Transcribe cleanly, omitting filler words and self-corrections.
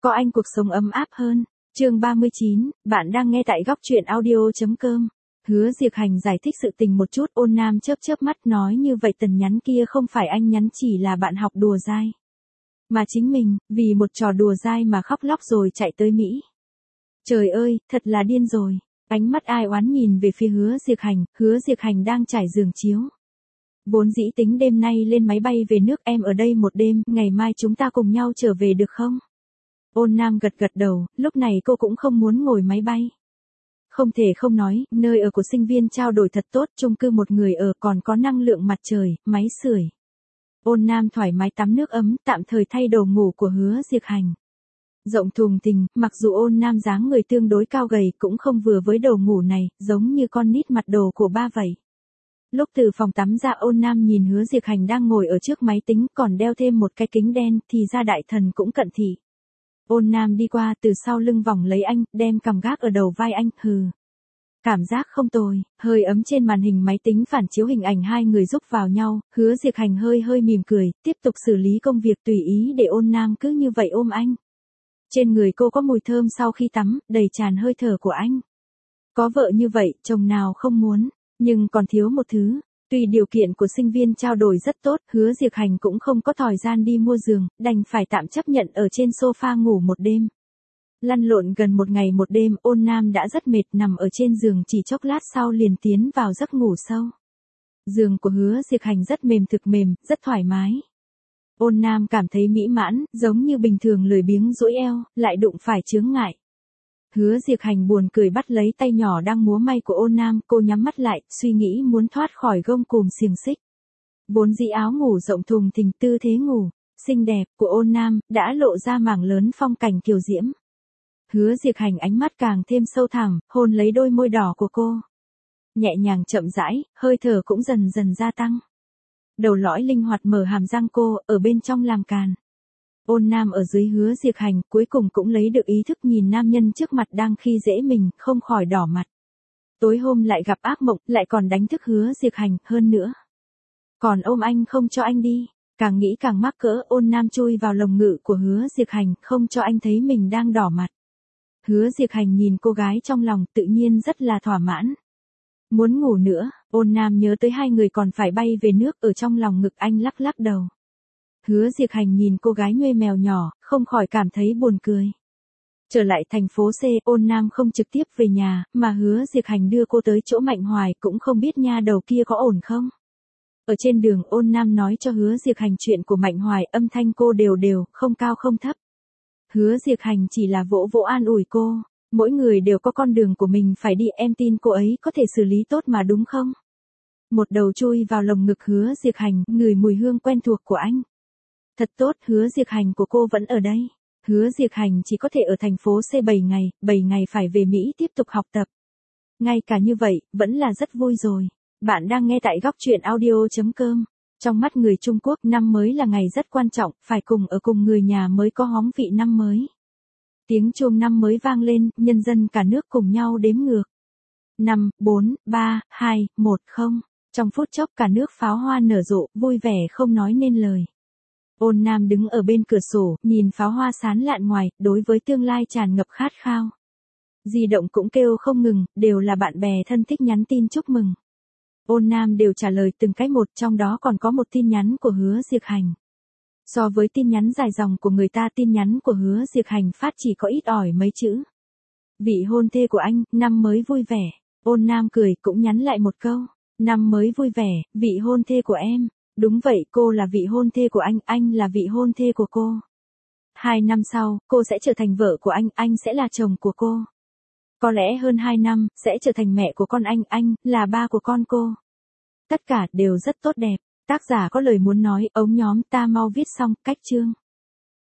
có anh cuộc sống ấm áp hơn. Chương 39, bạn đang nghe tại góc truyện audio.com. Hứa Diệc Hành giải thích sự tình một chút, Ôn Nam chớp chớp mắt nói như vậy tần nhắn kia không phải anh nhắn, chỉ là bạn học đùa dai. Mà chính mình, vì một trò đùa dai mà khóc lóc rồi chạy tới Mỹ. Trời ơi, thật là điên rồi. Ánh mắt ai oán nhìn về phía Hứa Diệc Hành đang trải giường chiếu. Vốn dĩ tính đêm nay lên máy bay về nước, em ở đây một đêm, ngày mai chúng ta cùng nhau trở về được không? Ôn Nam gật gật đầu, lúc này cô cũng không muốn ngồi máy bay. Không thể không nói, nơi ở của sinh viên trao đổi thật tốt, chung cư một người ở còn có năng lượng mặt trời, máy sưởi. Ôn Nam thoải mái tắm nước ấm, tạm thời thay đồ ngủ của Hứa Diệc Hành. Rộng thùng thình, mặc dù Ôn Nam dáng người tương đối cao gầy cũng không vừa với đồ ngủ này, giống như con nít mặt đồ của ba vậy. Lúc từ phòng tắm ra, Ôn Nam nhìn Hứa Diệc Hành đang ngồi ở trước máy tính còn đeo thêm một cái kính đen, thì ra đại thần cũng cận thị. Ôn Nam đi qua từ sau lưng vòng lấy anh, đem cằm gác ở đầu vai anh, hừ. Cảm giác không tồi, hơi ấm trên màn hình máy tính phản chiếu hình ảnh hai người giúp vào nhau, Hứa Diệc Hành hơi mỉm cười, tiếp tục xử lý công việc tùy ý để Ôn Nam cứ như vậy ôm anh. Trên người cô có mùi thơm sau khi tắm, đầy tràn hơi thở của anh. Có vợ như vậy, chồng nào không muốn, nhưng còn thiếu một thứ. Tuy điều kiện của sinh viên trao đổi rất tốt, Hứa Diệc Hành cũng không có thời gian đi mua giường, đành phải tạm chấp nhận ở trên sofa ngủ một đêm. Lăn lộn gần một ngày một đêm, Ôn Nam đã rất mệt, nằm ở trên giường chỉ chốc lát sau liền tiến vào giấc ngủ sâu. Giường của Hứa Diệc Hành rất mềm, thực mềm, rất thoải mái. Ôn Nam cảm thấy mỹ mãn, giống như bình thường lười biếng duỗi eo, lại đụng phải chướng ngại. Hứa Diệc Hành buồn cười bắt lấy tay nhỏ đang múa may của Ôn Nam, cô nhắm mắt lại, suy nghĩ muốn thoát khỏi gông cùm xiềng xích. Vốn dĩ áo ngủ rộng thùng thình, tư thế ngủ xinh đẹp của Ôn Nam đã lộ ra mảng lớn phong cảnh kiều diễm. Hứa Diệc Hành ánh mắt càng thêm sâu thẳm, hôn lấy đôi môi đỏ của cô. Nhẹ nhàng chậm rãi, hơi thở cũng dần dần gia tăng. Đầu lõi linh hoạt mở hàm răng cô, ở bên trong làm càn. Ôn Nam ở dưới Hứa Diệc Hành, cuối cùng cũng lấy được ý thức, nhìn nam nhân trước mặt đang khi dễ mình, không khỏi đỏ mặt. Tối hôm lại gặp ác mộng, lại còn đánh thức Hứa Diệc Hành, hơn nữa. Còn ôm anh không cho anh đi, càng nghĩ càng mắc cỡ, Ôn Nam chui vào lồng ngực của Hứa Diệc Hành, không cho anh thấy mình đang đỏ mặt. Hứa Diệc Hành nhìn cô gái trong lòng, tự nhiên rất là thỏa mãn. Muốn ngủ nữa, Ôn Nam nhớ tới hai người còn phải bay về nước, ở trong lòng ngực anh lắc lắc đầu. Hứa Diệc Hành nhìn cô gái nhuê mèo nhỏ, không khỏi cảm thấy buồn cười. Trở lại thành phố C, Ôn Nam không trực tiếp về nhà, mà Hứa Diệc Hành đưa cô tới chỗ Mạnh Hoài, cũng không biết nha đầu kia có ổn không. Ở trên đường, Ôn Nam nói cho Hứa Diệc Hành chuyện của Mạnh Hoài, âm thanh cô đều, không cao không thấp. Hứa Diệc Hành chỉ là vỗ vỗ an ủi cô, mỗi người đều có con đường của mình phải đi, em tin cô ấy có thể xử lý tốt mà đúng không? Một đầu chui vào lồng ngực Hứa Diệc Hành, ngửi mùi hương quen thuộc của anh. Thật tốt, Hứa Diệc Hành của cô vẫn ở đây. Hứa Diệc Hành chỉ có thể ở thành phố C 7 ngày phải về Mỹ tiếp tục học tập. Ngay cả như vậy, vẫn là rất vui rồi. Bạn đang nghe tại góc truyện audio.com. Trong mắt người Trung Quốc, năm mới là ngày rất quan trọng, phải cùng ở cùng người nhà mới có hóng vị năm mới. Tiếng chuông năm mới vang lên, nhân dân cả nước cùng nhau đếm ngược. 5, 4, 3, 2, 1, 0. Trong phút chốc cả nước pháo hoa nở rộ, vui vẻ không nói nên lời. Ôn Nam đứng ở bên cửa sổ, nhìn pháo hoa sán lạn ngoài, đối với tương lai tràn ngập khát khao. Di động cũng kêu không ngừng, đều là bạn bè thân thích nhắn tin chúc mừng. Ôn Nam đều trả lời từng cái một, trong đó còn có một tin nhắn của Hứa Diệc Hành. So với tin nhắn dài dòng của người ta, tin nhắn của Hứa Diệc Hành phát chỉ có ít ỏi mấy chữ. Vị hôn thê của anh, năm mới vui vẻ. Ôn Nam cười, cũng nhắn lại một câu. Năm mới vui vẻ, vị hôn thê của em. Đúng vậy, cô là vị hôn thê của anh là vị hôn thê của cô. 2 năm sau, cô sẽ trở thành vợ của anh sẽ là chồng của cô. Có lẽ hơn 2 năm, sẽ trở thành mẹ của con anh là ba của con cô. Tất cả đều rất tốt đẹp. Tác giả có lời muốn nói, ống nhóm ta mau viết xong, cách chương.